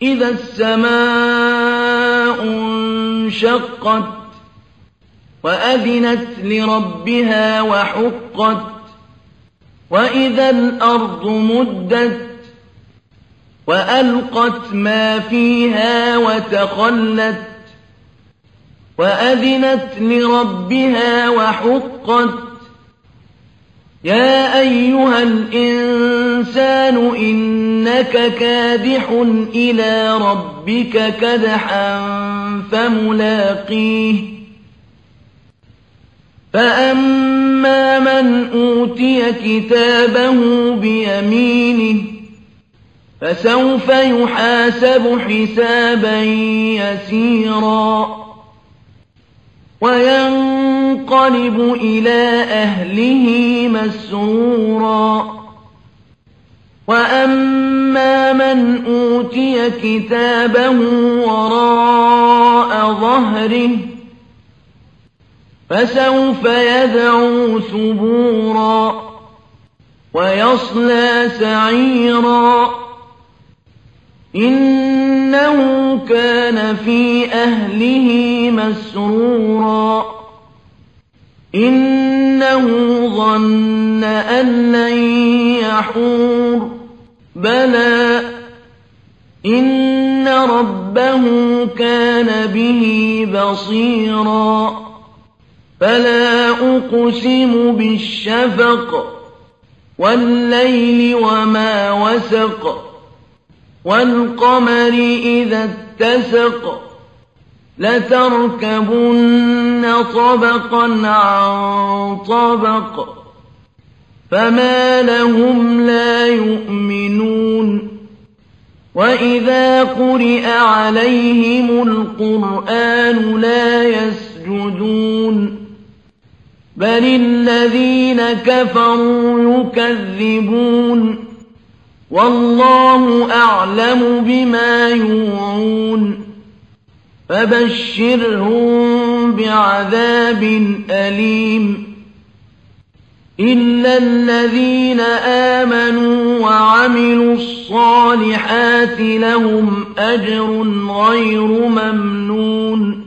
إذا السماء انشقت وأذنت لربها وحقت وإذا الأرض مدت وألقت ما فيها وتخلت وأذنت لربها وحقت يا أيها الإنسان إنك كادح إلى ربك كدحا فملاقيه فأما من أوتي كتابه بيمينه فسوف يحاسب حسابا يسيرا وينقلب إلى أهله مسرورا وأما من أوتي كتابه وراء ظهره فسوف يدعو ثبورا ويصلى سعيرا إنه كان في أهله مسرورا إنه ظن أن لن يحور بلى إن ربه كان به بصيرا فلا أقسم بالشفق والليل وما وسق والقمر إذا اتسق لتركبن طبقا عن طبق فما لهم لا يؤمنون وإذا قرئ عليهم القرآن لا يسجدون بل الذين كفروا يكذبون والله أعلم بما يوعون فبشرهم بعذاب أليم إلا الذين آمنوا وعملوا الصالحات لهم أجر غير ممنون